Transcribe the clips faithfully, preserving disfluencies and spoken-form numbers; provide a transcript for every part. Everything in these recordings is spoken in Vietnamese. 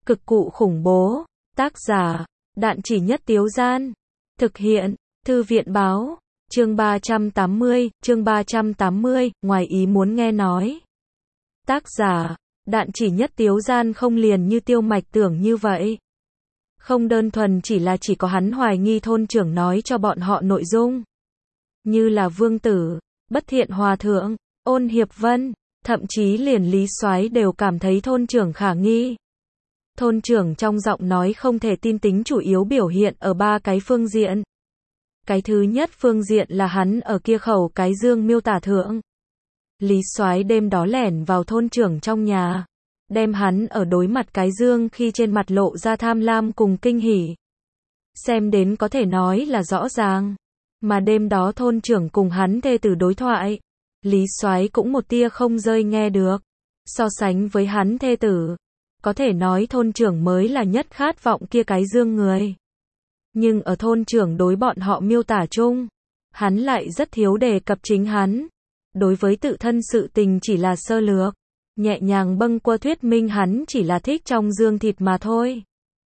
Cực cụ khủng bố. Tác giả, Đạn Chỉ Nhất Tiếu Gian. Thực hiện, Thư viện báo. Chương ba trăm tám mươi, chương ba trăm tám mươi, ngoài ý muốn nghe nói. Tác giả, Đạn Chỉ Nhất Tiếu Gian không liền như Tiêu Mạch tưởng như vậy. Không đơn thuần chỉ là chỉ có hắn hoài nghi thôn trưởng nói cho bọn họ nội dung. Như là Vương Tử, Bất Thiện Hòa Thượng, Ôn Hiệp Vân, thậm chí liền Lý Soái đều cảm thấy thôn trưởng khả nghi. Thôn trưởng trong giọng nói không thể tin tính chủ yếu biểu hiện ở ba cái phương diện. Cái thứ nhất phương diện là hắn ở kia khẩu cái dương miêu tả thượng. Lý Soái đêm đó lẻn vào thôn trưởng trong nhà, đem hắn ở đối mặt cái dương khi trên mặt lộ ra tham lam cùng kinh hỉ. Xem đến có thể nói là rõ ràng. Mà đêm đó thôn trưởng cùng hắn thê tử đối thoại, Lý Soái cũng một tia không rơi nghe được. So sánh với hắn thê tử, có thể nói thôn trưởng mới là nhất khát vọng kia cái dương người. Nhưng ở thôn trưởng đối bọn họ miêu tả chung, hắn lại rất thiếu đề cập chính hắn. Đối với tự thân sự tình chỉ là sơ lược, nhẹ nhàng bâng quơ thuyết minh hắn chỉ là thích trong dương thịt mà thôi.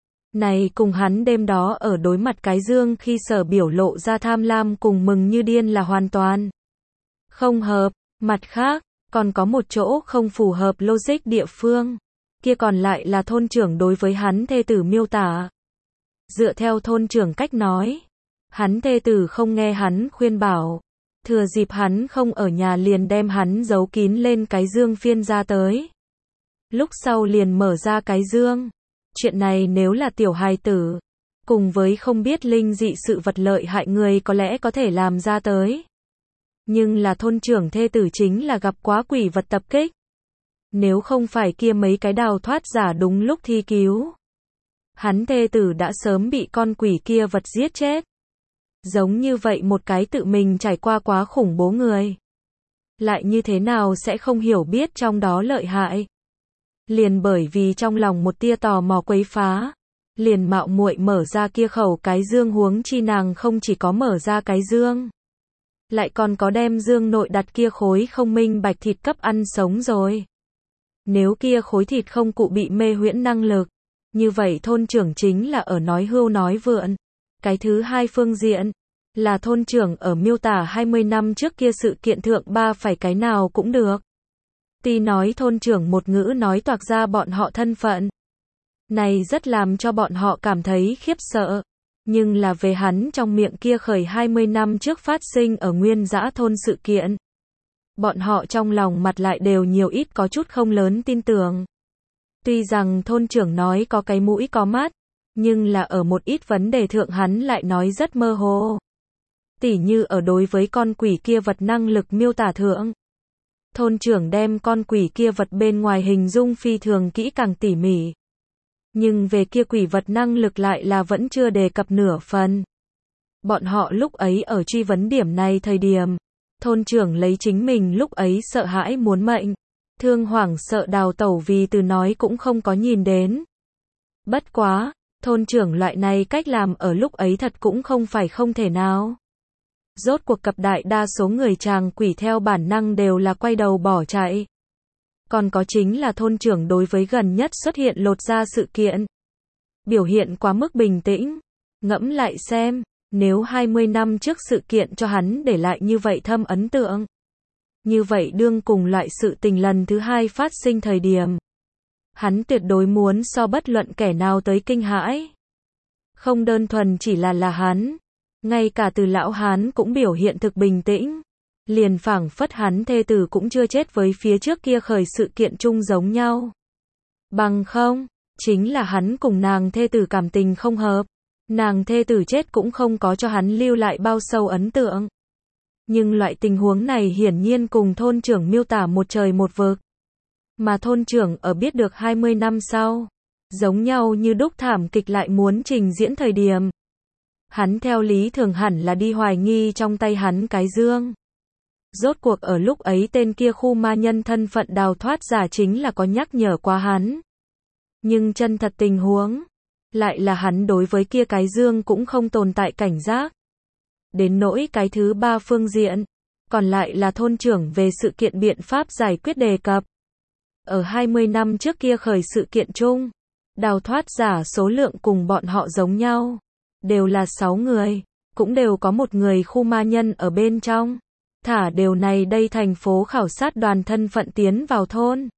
Này cùng hắn đêm đó ở đối mặt cái dương khi sở biểu lộ ra tham lam cùng mừng như điên là hoàn toàn không hợp. Mặt khác, còn có một chỗ không phù hợp logic địa phương. Kia còn lại là thôn trưởng đối với hắn thê tử miêu tả. Dựa theo thôn trưởng cách nói, hắn thê tử không nghe hắn khuyên bảo. Thừa dịp hắn không ở nhà liền đem hắn giấu kín lên cái dương phiên ra tới. Lúc sau liền mở ra cái dương. Chuyện này nếu là tiểu hài tử, cùng với không biết linh dị sự vật lợi hại người có lẽ có thể làm ra tới. Nhưng là thôn trưởng thê tử chính là gặp quá quỷ vật tập kích. Nếu không phải kia mấy cái đào thoát giả đúng lúc thi cứu, hắn thê tử đã sớm bị con quỷ kia vật giết chết. Giống như vậy một cái tự mình trải qua quá khủng bố người, lại như thế nào sẽ không hiểu biết trong đó lợi hại. Liền bởi vì trong lòng một tia tò mò quấy phá, liền mạo muội mở ra kia khẩu cái dương, huống chi nàng không chỉ có mở ra cái dương, lại còn có đem dương nội đặt kia khối không minh bạch thịt cấp ăn sống rồi. Nếu kia khối thịt không cụ bị mê huyễn năng lực, như vậy thôn trưởng chính là ở nói hưu nói vượn. Cái thứ hai phương diện, là thôn trưởng ở miêu tả hai mươi năm trước kia sự kiện thượng ba phải cái nào cũng được. Tuy nói thôn trưởng một ngữ nói toạc ra bọn họ thân phận. Này rất làm cho bọn họ cảm thấy khiếp sợ. Nhưng là về hắn trong miệng kia khởi hai mươi năm trước phát sinh ở Nguyên Dã thôn sự kiện. Bọn họ trong lòng mặt lại đều nhiều ít có chút không lớn tin tưởng. Tuy rằng thôn trưởng nói có cái mũi có mắt, nhưng là ở một ít vấn đề thượng hắn lại nói rất mơ hồ. Tỉ như ở đối với con quỷ kia vật năng lực miêu tả thượng. Thôn trưởng đem con quỷ kia vật bên ngoài hình dung phi thường kỹ càng tỉ mỉ. Nhưng về kia quỷ vật năng lực lại là vẫn chưa đề cập nửa phần. Bọn họ lúc ấy ở truy vấn điểm này thời điểm, thôn trưởng lấy chính mình lúc ấy sợ hãi muốn mệnh, thương hoảng sợ đào tẩu vì từ nói cũng không có nhìn đến. Bất quá, thôn trưởng loại này cách làm ở lúc ấy thật cũng không phải không thể nào. Rốt cuộc cập đại đa số người tràng quỷ theo bản năng đều là quay đầu bỏ chạy. Còn có chính là thôn trưởng đối với gần nhất xuất hiện lột ra sự kiện. Biểu hiện quá mức bình tĩnh. Ngẫm lại xem, nếu hai mươi năm trước sự kiện cho hắn để lại như vậy thâm ấn tượng. Như vậy đương cùng loại sự tình lần thứ hai phát sinh thời điểm. Hắn tuyệt đối muốn so bất luận kẻ nào tới kinh hãi. Không đơn thuần chỉ là là hắn. Ngay cả từ lão hán cũng biểu hiện thực bình tĩnh. Liền phảng phất hắn thê tử cũng chưa chết với phía trước kia khởi sự kiện chung giống nhau. Bằng không, chính là hắn cùng nàng thê tử cảm tình không hợp. Nàng thê tử chết cũng không có cho hắn lưu lại bao sâu ấn tượng. Nhưng loại tình huống này hiển nhiên cùng thôn trưởng miêu tả một trời một vực. Mà thôn trưởng ở biết được hai mươi năm sau, giống nhau như đúc thảm kịch lại muốn trình diễn thời điểm. Hắn theo lý thường hẳn là đi hoài nghi trong tay hắn cái dương. Rốt cuộc ở lúc ấy tên kia khu ma nhân thân phận đào thoát giả chính là có nhắc nhở qua hắn. Nhưng chân thật tình huống, lại là hắn đối với kia cái dương cũng không tồn tại cảnh giác. Đến nỗi cái thứ ba phương diện, còn lại là thôn trưởng về sự kiện biện pháp giải quyết đề cập. Ở hai mươi năm trước kia khởi sự kiện chung, Đào thoát giả số lượng cùng bọn họ giống nhau. Đều là sáu người. Cũng đều có một người khu ma nhân ở bên trong. Thả đều này đây thành phố khảo sát đoàn thân phận tiến vào thôn.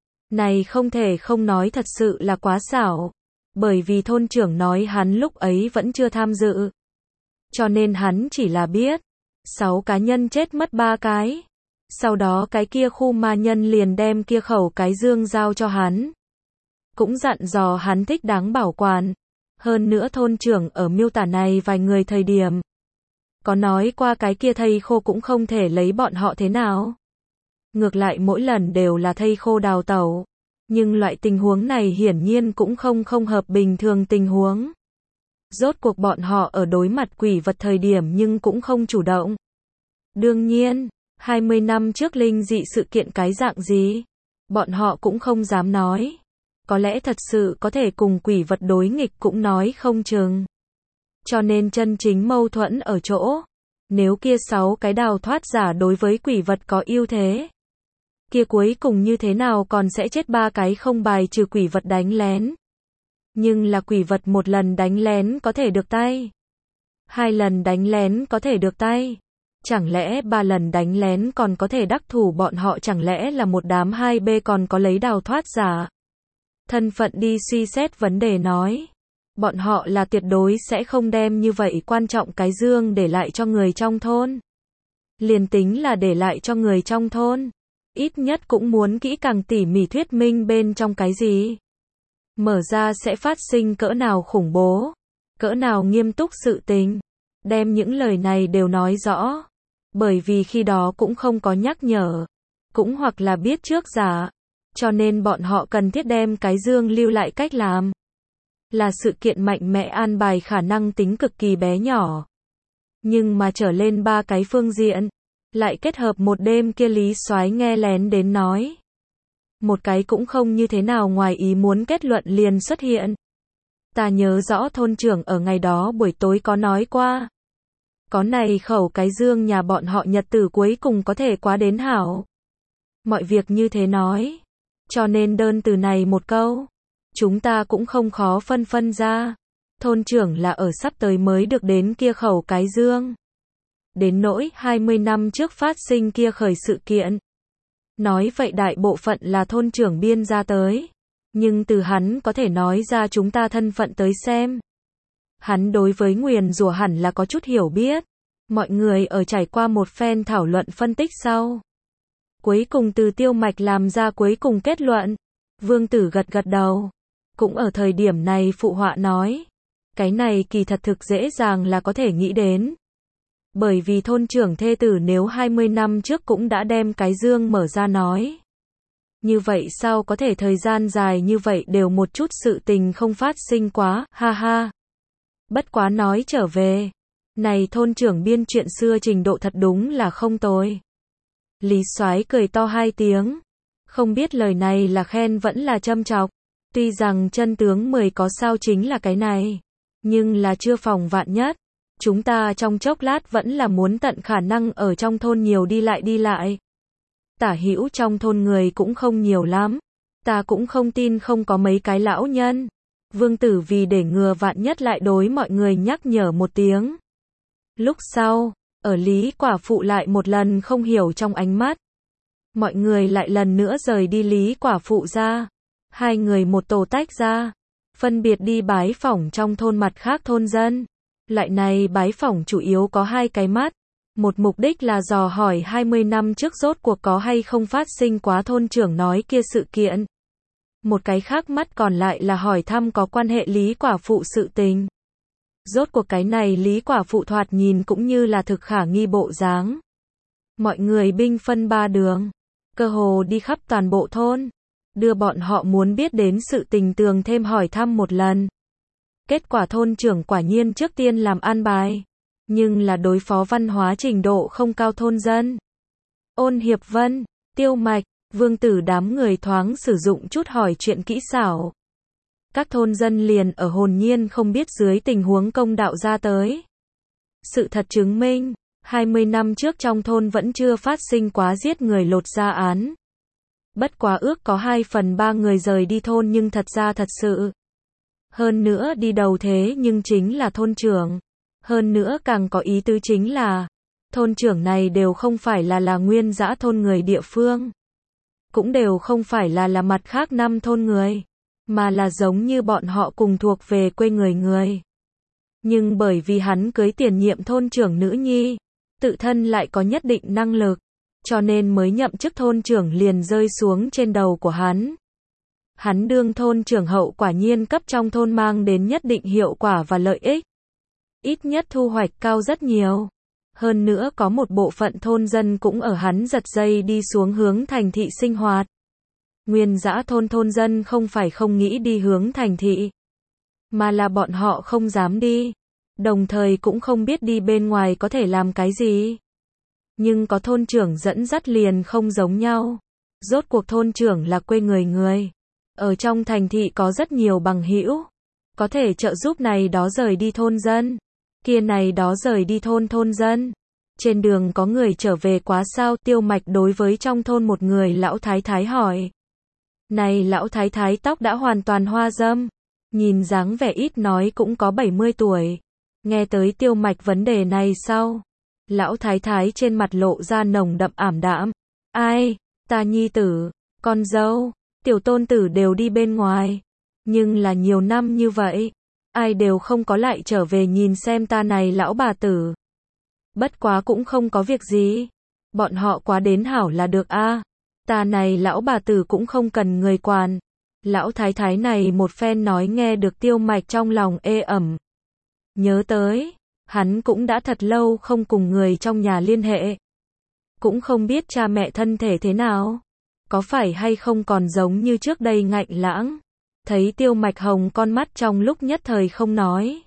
Này không thể không nói thật sự là quá xảo. Bởi vì thôn trưởng nói hắn lúc ấy vẫn chưa tham dự. Cho nên hắn chỉ là biết. Sáu cá nhân chết mất ba cái. Sau đó cái kia khu ma nhân liền đem kia khẩu cái dương giao cho hắn. Cũng dặn dò hắn thích đáng bảo quản. Hơn nữa thôn trưởng ở miêu tả này vài người thời điểm. Có nói qua cái kia thây khô cũng không thể lấy bọn họ thế nào. Ngược lại mỗi lần đều là thây khô đào tẩu. Nhưng loại tình huống này hiển nhiên cũng không không hợp bình thường tình huống. Rốt cuộc bọn họ ở đối mặt quỷ vật thời điểm nhưng cũng không chủ động. Đương nhiên, hai mươi năm trước linh dị sự kiện cái dạng gì, bọn họ cũng không dám nói. Có lẽ thật sự có thể cùng quỷ vật đối nghịch cũng nói không chừng. Cho nên chân chính mâu thuẫn ở chỗ, nếu kia sáu cái đào thoát giả đối với quỷ vật có ưu thế, kia cuối cùng như thế nào còn sẽ chết ba cái không bài trừ quỷ vật đánh lén. Nhưng là quỷ vật một lần đánh lén có thể được tay. Hai lần đánh lén có thể được tay. Chẳng lẽ ba lần đánh lén còn có thể đắc thủ bọn họ, chẳng lẽ là một đám hai B còn có lấy đào thoát giả. Thân phận đi suy xét vấn đề nói. Bọn họ là tuyệt đối sẽ không đem như vậy quan trọng cái dương để lại cho người trong thôn. Liền tính là để lại cho người trong thôn. Ít nhất cũng muốn kỹ càng tỉ mỉ thuyết minh bên trong cái gì. Mở ra sẽ phát sinh cỡ nào khủng bố. Cỡ nào nghiêm túc sự tình. Đem những lời này đều nói rõ. Bởi vì khi đó cũng không có nhắc nhở. Cũng hoặc là biết trước giả. Cho nên bọn họ cần thiết đem cái dương lưu lại cách làm. Là sự kiện mạnh mẽ an bài khả năng tính cực kỳ bé nhỏ. Nhưng mà trở lên ba cái phương diện. Lại kết hợp một đêm kia Lý Soái nghe lén đến nói. Một cái cũng không như thế nào ngoài ý muốn kết luận liền xuất hiện. Ta nhớ rõ thôn trưởng ở ngày đó buổi tối có nói qua. Có này khẩu cái dương nhà bọn họ nhật tử cuối cùng có thể quá đến hảo. Mọi việc như thế nói. Cho nên đơn từ này một câu. Chúng ta cũng không khó phân phân ra. Thôn trưởng là ở sắp tới mới được đến kia khẩu cái dương. Đến nỗi hai mươi năm trước phát sinh kia khởi sự kiện. Nói vậy đại bộ phận là thôn trưởng biên ra tới. Nhưng từ hắn có thể nói ra chúng ta thân phận tới xem. Hắn đối với nguyền rủa hẳn là có chút hiểu biết. Mọi người ở trải qua một phen thảo luận phân tích sau. Cuối cùng từ Tiêu Mạch làm ra cuối cùng kết luận. Vương Tử gật gật đầu. Cũng ở thời điểm này phụ họa nói. Cái này kỳ thật thực dễ dàng là có thể nghĩ đến. Bởi vì thôn trưởng thê tử nếu hai mươi năm trước cũng đã đem cái dương mở ra nói. Như vậy sao có thể thời gian dài như vậy đều một chút sự tình không phát sinh quá, ha ha. Bất quá nói trở về. Này thôn trưởng biên chuyện xưa trình độ thật đúng là không tồi. Lý Soái cười to hai tiếng. Không biết lời này là khen vẫn là châm chọc. Tuy rằng chân tướng mười có sao chính là cái này. Nhưng là chưa phòng vạn nhất. Chúng ta trong chốc lát vẫn là muốn tận khả năng ở trong thôn nhiều đi lại đi lại. Tả hữu trong thôn người cũng không nhiều lắm. Ta cũng không tin không có mấy cái lão nhân. Vương Tử vì để ngừa vạn nhất lại đối mọi người nhắc nhở một tiếng. Lúc sau, ở Lý quả phụ lại một lần không hiểu trong ánh mắt. Mọi người lại lần nữa rời đi Lý quả phụ ra. Hai người một tổ tách ra. Phân biệt đi bái phỏng trong thôn mặt khác thôn dân. Loại này bái phỏng chủ yếu có hai cái mắt. Một mục đích là dò hỏi hai mươi năm trước rốt cuộc có hay không phát sinh quá thôn trưởng nói kia sự kiện. Một cái khác mắt còn lại là hỏi thăm có quan hệ Lý quả phụ sự tình. Rốt cuộc cái này Lý quả phụ thoạt nhìn cũng như là thực khả nghi bộ dáng. Mọi người binh phân ba đường. Cơ hồ đi khắp toàn bộ thôn. Đưa bọn họ muốn biết đến sự tình tường thêm hỏi thăm một lần. Kết quả thôn trưởng quả nhiên trước tiên làm an bài. Nhưng là đối phó văn hóa trình độ không cao thôn dân. Ôn Hiệp Vân, Tiêu Mạch, Vương Tử đám người thoáng sử dụng chút hỏi chuyện kỹ xảo. Các thôn dân liền ở hồn nhiên không biết dưới tình huống công đạo ra tới. Sự thật chứng minh, hai mươi năm trước trong thôn vẫn chưa phát sinh quá giết người lột da án. Bất quá ước có hai phần ba người rời đi thôn nhưng thật ra thật sự. Hơn nữa đi đầu thế nhưng chính là thôn trưởng. Hơn nữa càng có ý tứ chính là, thôn trưởng này đều không phải là là nguyên dã thôn người địa phương. Cũng đều không phải là là mặt khác năm thôn người, mà là giống như bọn họ cùng thuộc về quê người người. Nhưng bởi vì hắn cưới tiền nhiệm thôn trưởng nữ nhi, tự thân lại có nhất định năng lực, cho nên mới nhậm chức thôn trưởng liền rơi xuống trên đầu của hắn. Hắn đương thôn trưởng hậu quả nhiên cấp trong thôn mang đến nhất định hiệu quả và lợi ích. Ít nhất thu hoạch cao rất nhiều. Hơn nữa có một bộ phận thôn dân cũng ở hắn giật dây đi xuống hướng thành thị sinh hoạt. Nguyên dã thôn thôn dân không phải không nghĩ đi hướng thành thị, mà là bọn họ không dám đi. Đồng thời cũng không biết đi bên ngoài có thể làm cái gì. Nhưng có thôn trưởng dẫn dắt liền không giống nhau. Rốt cuộc thôn trưởng là quê người người. Ở trong thành thị có rất nhiều bằng hữu, có thể trợ giúp này đó rời đi thôn dân, kia này đó rời đi thôn thôn dân. Trên đường có người trở về quá sao? Tiêu Mạch đối với trong thôn một người lão thái thái hỏi. Này lão thái thái tóc đã hoàn toàn hoa râm, nhìn dáng vẻ ít nói cũng có bảy mươi tuổi. Nghe tới Tiêu Mạch vấn đề này sau, lão thái thái trên mặt lộ ra nồng đậm ảm đạm. Ai, ta nhi tử, con dâu, tiểu tôn tử đều đi bên ngoài. Nhưng là nhiều năm như vậy, ai đều không có lại trở về nhìn xem ta này lão bà tử. Bất quá cũng không có việc gì. Bọn họ quá đến hảo là được a. À. Ta này lão bà tử cũng không cần người quản. Lão thái thái này một phen nói nghe được Tiêu Mạch trong lòng ê ẩm. Nhớ tới, hắn cũng đã thật lâu không cùng người trong nhà liên hệ. Cũng không biết cha mẹ thân thể thế nào. Có phải hay không còn giống như trước đây ngạnh lãng. Thấy Tiêu Mạch hồng con mắt trong lúc nhất thời không nói.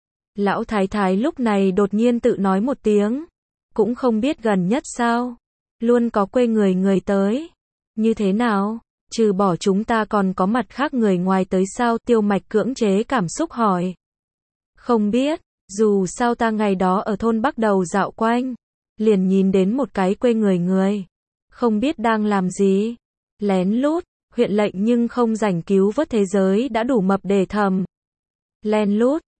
Lão thái thái lúc này đột nhiên tự nói một tiếng. Cũng không biết gần nhất sao. Luôn có quê người người tới. Như thế nào? Trừ bỏ chúng ta còn có mặt khác người ngoài tới sao? Tiêu Mạch cưỡng chế cảm xúc hỏi. Không biết, dù sao ta ngày đó ở thôn Bắc Đầu dạo quanh. Liền nhìn đến một cái quê người người. Không biết đang làm gì. Lén lút, huyện lệnh nhưng không rảnh cứu vớt thế giới đã đủ mập để thầm. Lén lút,